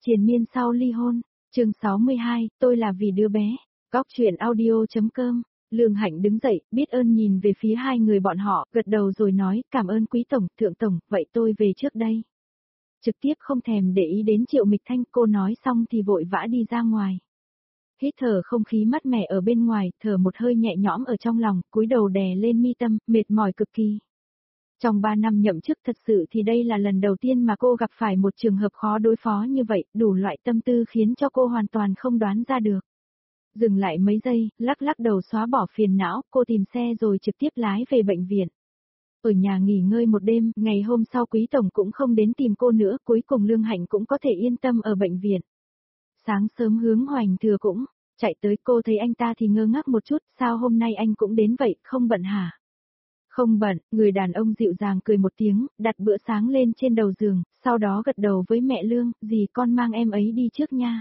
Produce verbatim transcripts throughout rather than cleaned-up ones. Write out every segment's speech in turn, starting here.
Triền miên sau ly hôn, chương sáu mươi hai, tôi là vì đứa bé. Góc truyện audio.com, Lương Hạnh đứng dậy, biết ơn nhìn về phía hai người bọn họ, gật đầu rồi nói, cảm ơn quý tổng, thượng tổng, vậy tôi về trước đây. Trực tiếp không thèm để ý đến Triệu Mịch Thanh, cô nói xong thì vội vã đi ra ngoài. Hít thở không khí mát mẻ ở bên ngoài, thở một hơi nhẹ nhõm ở trong lòng, cúi đầu đè lên mi tâm, mệt mỏi cực kỳ. Trong ba năm nhậm chức thật sự thì đây là lần đầu tiên mà cô gặp phải một trường hợp khó đối phó như vậy, đủ loại tâm tư khiến cho cô hoàn toàn không đoán ra được. Dừng lại mấy giây, lắc lắc đầu xóa bỏ phiền não, cô tìm xe rồi trực tiếp lái về bệnh viện. Ở nhà nghỉ ngơi một đêm, ngày hôm sau Quý Tổng cũng không đến tìm cô nữa, cuối cùng Lương Hạnh cũng có thể yên tâm ở bệnh viện. Sáng sớm Hướng Hoành Thừa cũng chạy tới, cô thấy anh ta thì ngơ ngác một chút, sao hôm nay anh cũng đến vậy, không bận hả? Không bận, người đàn ông dịu dàng cười một tiếng, đặt bữa sáng lên trên đầu giường, sau đó gật đầu với mẹ Lương, dì con mang em ấy đi trước nha.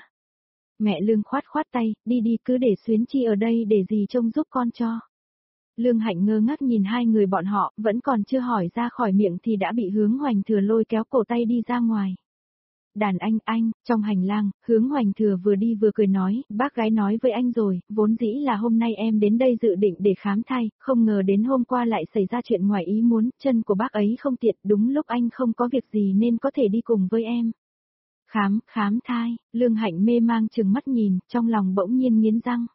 Mẹ Lương khoát khoát tay, đi đi cứ để Xuyến Chi ở đây để dì trông giúp con cho. Lương Hạnh ngơ ngác nhìn hai người bọn họ, vẫn còn chưa hỏi ra khỏi miệng thì đã bị Hướng Hoành Thừa lôi kéo cổ tay đi ra ngoài. Đàn anh, anh, trong hành lang, Hướng Hoành Thừa vừa đi vừa cười nói, bác gái nói với anh rồi, vốn dĩ là hôm nay em đến đây dự định để khám thai, không ngờ đến hôm qua lại xảy ra chuyện ngoài ý muốn, chân của bác ấy không tiện, đúng lúc anh không có việc gì nên có thể đi cùng với em. Khám, khám thai, Lương Hạnh mê mang chừng mắt nhìn, trong lòng bỗng nhiên nghiến răng.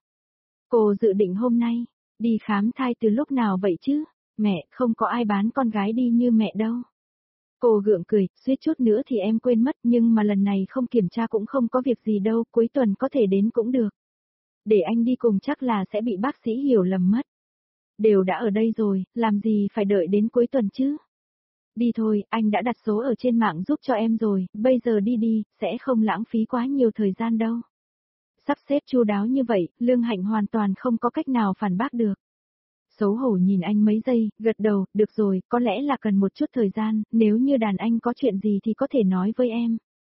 Cô dự định hôm nay, đi khám thai từ lúc nào vậy chứ? Mẹ, không có ai bán con gái đi như mẹ đâu. Cô gượng cười, suýt chút nữa thì em quên mất, nhưng mà lần này không kiểm tra cũng không có việc gì đâu, cuối tuần có thể đến cũng được. Để anh đi cùng chắc là sẽ bị bác sĩ hiểu lầm mất. Đều đã ở đây rồi, làm gì phải đợi đến cuối tuần chứ? Đi thôi, anh đã đặt số ở trên mạng giúp cho em rồi, bây giờ đi đi, sẽ không lãng phí quá nhiều thời gian đâu. Sắp xếp chu đáo như vậy, Lương Hạnh hoàn toàn không có cách nào phản bác được. Xấu hổ nhìn anh mấy giây, gật đầu, được rồi, có lẽ là cần một chút thời gian, nếu như đàn anh có chuyện gì thì có thể nói với em.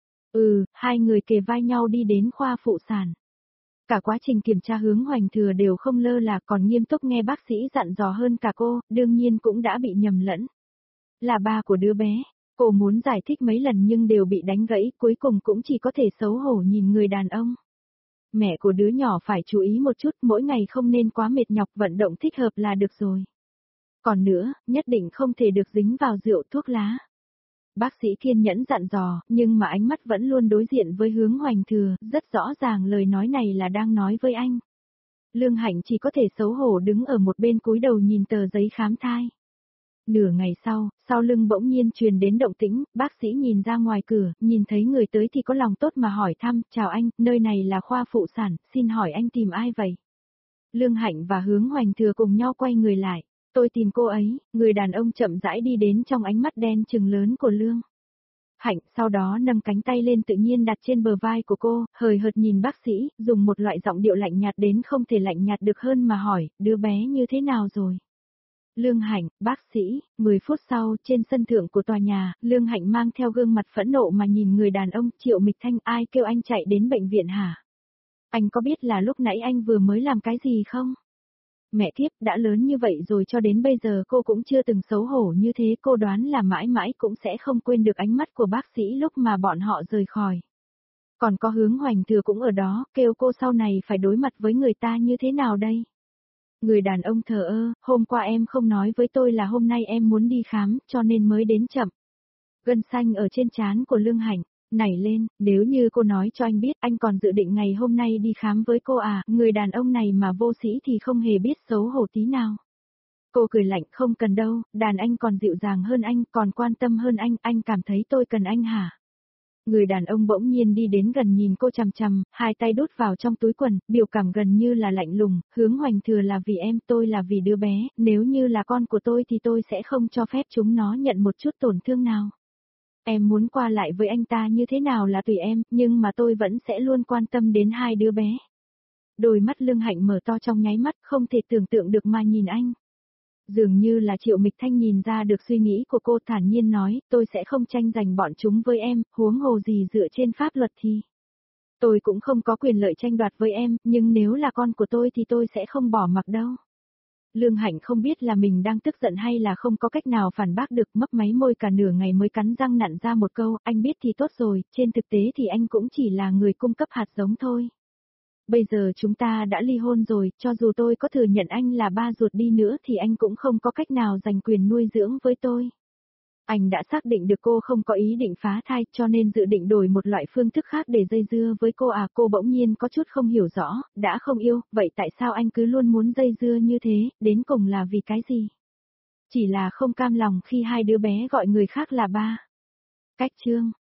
Ừ, hai người kề vai nhau đi đến khoa phụ sản. Cả quá trình kiểm tra Hướng Hoành Thừa đều không lơ là còn nghiêm túc nghe bác sĩ dặn dò hơn cả cô, đương nhiên cũng đã bị nhầm lẫn. Là ba của đứa bé, cô muốn giải thích mấy lần nhưng đều bị đánh gãy, cuối cùng cũng chỉ có thể xấu hổ nhìn người đàn ông. Mẹ của đứa nhỏ phải chú ý một chút, mỗi ngày không nên quá mệt nhọc, vận động thích hợp là được rồi. Còn nữa, nhất định không thể được dính vào rượu thuốc lá. Bác sĩ kiên nhẫn dặn dò, nhưng mà ánh mắt vẫn luôn đối diện với Hướng Hoành Thừa, rất rõ ràng lời nói này là đang nói với anh. Lương Hạnh chỉ có thể xấu hổ đứng ở một bên cúi đầu nhìn tờ giấy khám thai. Nửa ngày sau, sau lưng bỗng nhiên truyền đến động tĩnh, bác sĩ nhìn ra ngoài cửa, nhìn thấy người tới thì có lòng tốt mà hỏi thăm, chào anh, nơi này là khoa phụ sản, xin hỏi anh tìm ai vậy? Lương Hạnh và Hướng Hoành Thừa cùng nhau quay người lại, tôi tìm cô ấy, người đàn ông chậm rãi đi đến trong ánh mắt đen trừng lớn của Lương Hạnh, sau đó nâng cánh tay lên tự nhiên đặt trên bờ vai của cô, hời hợt nhìn bác sĩ, dùng một loại giọng điệu lạnh nhạt đến không thể lạnh nhạt được hơn mà hỏi, đứa bé như thế nào rồi? Lương Hạnh, bác sĩ, mười phút sau, trên sân thượng của tòa nhà, Lương Hạnh mang theo gương mặt phẫn nộ mà nhìn người đàn ông, Triệu Mịch Thanh, ai kêu anh chạy đến bệnh viện hả? Anh có biết là lúc nãy anh vừa mới làm cái gì không? Mẹ kiếp, đã lớn như vậy rồi cho đến bây giờ cô cũng chưa từng xấu hổ như thế, cô đoán là mãi mãi cũng sẽ không quên được ánh mắt của bác sĩ lúc mà bọn họ rời khỏi. Còn có Hướng Hoành Thừa cũng ở đó, kêu cô sau này phải đối mặt với người ta như thế nào đây? Người đàn ông thờ ơ, hôm qua em không nói với tôi là hôm nay em muốn đi khám, cho nên mới đến chậm. Gân xanh ở trên trán của Lương Hạnh nảy lên, nếu như cô nói cho anh biết anh còn dự định ngày hôm nay đi khám với cô à, người đàn ông này mà vô sĩ thì không hề biết xấu hổ tí nào. Cô cười lạnh, không cần đâu, đàn anh còn dịu dàng hơn anh, còn quan tâm hơn anh, anh cảm thấy tôi cần anh hả? Người đàn ông bỗng nhiên đi đến gần nhìn cô chằm chằm, hai tay đút vào trong túi quần, biểu cảm gần như là lạnh lùng, Hướng Hoành Thừa là vì em, tôi là vì đứa bé, nếu như là con của tôi thì tôi sẽ không cho phép chúng nó nhận một chút tổn thương nào. Em muốn qua lại với anh ta như thế nào là tùy em, nhưng mà tôi vẫn sẽ luôn quan tâm đến hai đứa bé. Đôi mắt Lương Hạnh mở to trong nháy mắt, không thể tưởng tượng được mà nhìn anh. Dường như là Triệu Mịch Thanh nhìn ra được suy nghĩ của cô, thản nhiên nói, tôi sẽ không tranh giành bọn chúng với em, huống hồ gì dựa trên pháp luật thì. Tôi cũng không có quyền lợi tranh đoạt với em, nhưng nếu là con của tôi thì tôi sẽ không bỏ mặc đâu. Lương Hạnh không biết là mình đang tức giận hay là không có cách nào phản bác được, mấp máy môi cả nửa ngày mới cắn răng nặn ra một câu, anh biết thì tốt rồi, trên thực tế thì anh cũng chỉ là người cung cấp hạt giống thôi. Bây giờ chúng ta đã ly hôn rồi, cho dù tôi có thừa nhận anh là ba ruột đi nữa thì anh cũng không có cách nào giành quyền nuôi dưỡng với tôi. Anh đã xác định được cô không có ý định phá thai cho nên dự định đổi một loại phương thức khác để dây dưa với cô à. Cô bỗng nhiên có chút không hiểu rõ, đã không yêu, vậy tại sao anh cứ luôn muốn dây dưa như thế, đến cùng là vì cái gì? Chỉ là không cam lòng khi hai đứa bé gọi người khác là ba. Cách chương